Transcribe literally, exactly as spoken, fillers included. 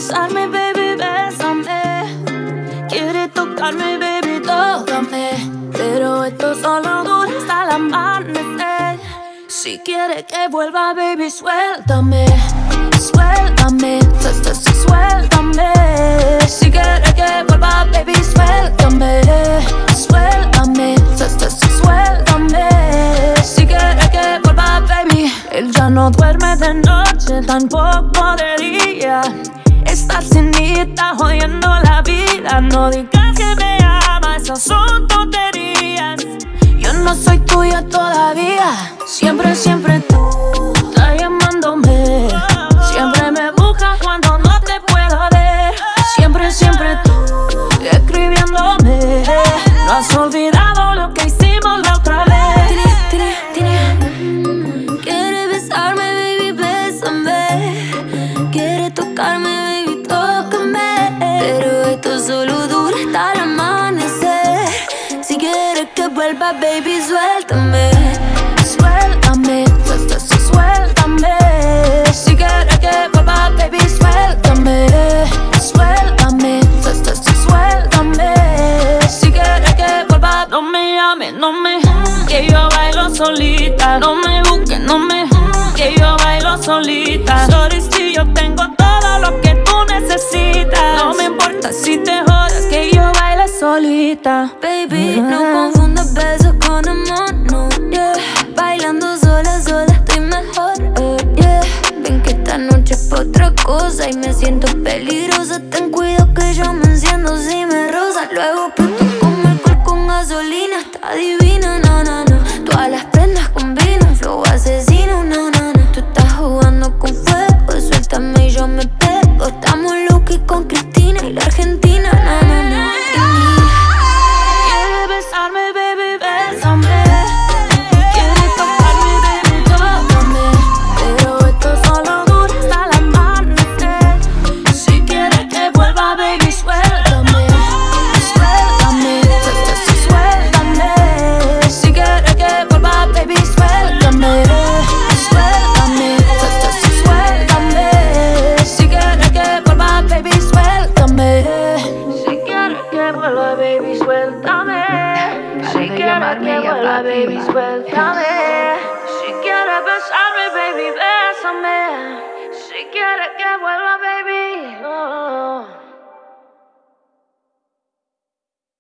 besarme, baby, bésame. Quiere tocarme, baby, tócame. Pero esto solo dura hasta el amanecer. Si quiere que vuelva, baby, suéltame. Suéltame, su, su, su, suéltame. Si quiere que vuelva, baby, suéltame. Suéltame, su, su, su, suéltame. Si quiere que vuelva, baby. Él ya no duerme de noche, tampoco de día. Está sin mí, está jodiendo la vida. No digas que me ama, esas son tonterías. Yo no soy tuya todavía. Siempre, siempre tú estás llamándome. Siempre me buscas cuando no te puedo ver. Siempre, siempre tú escribiéndome. No has olvidado lo que hicimos la otra vez. Tini, tini, tini. Quiere besarme, baby, bésame. Quiere tocarme, baby, tócame. Pero esto solo dura hasta el amanecer. Si quieres que vuelva, baby, suéltame. Suéltame, su, su, su, suéltame. Si quieres que vuelva, baby, suéltame. Suéltame, su, su, su, suéltame. Si quieres que vuelva, no me llames, no me, que yo bailo solita. No me busques, no me, que yo bailo solita. Sorry si yo tengo todo lo que tú necesitas. No me importa si te jodas, que yo baile solita. Baby, no confundas besos con amor, no, yeah. Bailando sola, sola estoy mejor, oh, yeah. Ven que esta noche es pa' otra cosa y me siento peligrosa. Ten cuidado que yo me enciendo si me rozas. Luego pronto como alcohol con gasolina. Está divina, no, no, no. Todas las prendas combinan, flow asesino, no, no, no. Tú estás jugando con fuego, suéltame y yo me pego. Estamos Lucky con Cristina y la Argentina, no, no, no. Quiere besarme, baby, bésame. Quiere tocarme, baby, tócame. Pero esto solo dura hasta el amanecer. Si quiere que vuelva, baby, suéltame. Suéltame, su, su, su, suéltame. Si quiere que vuelva, baby, suéltame. Suéltame, su, su, su, suéltame. Si quiere que vuelva, baby, suéltame. Si quiere que vuelva, baby, suéltame. Si quiere que vuelva, baby, suéltame. Si quiere besarme, baby, bésame. Si quiere que vuelva, baby, oh.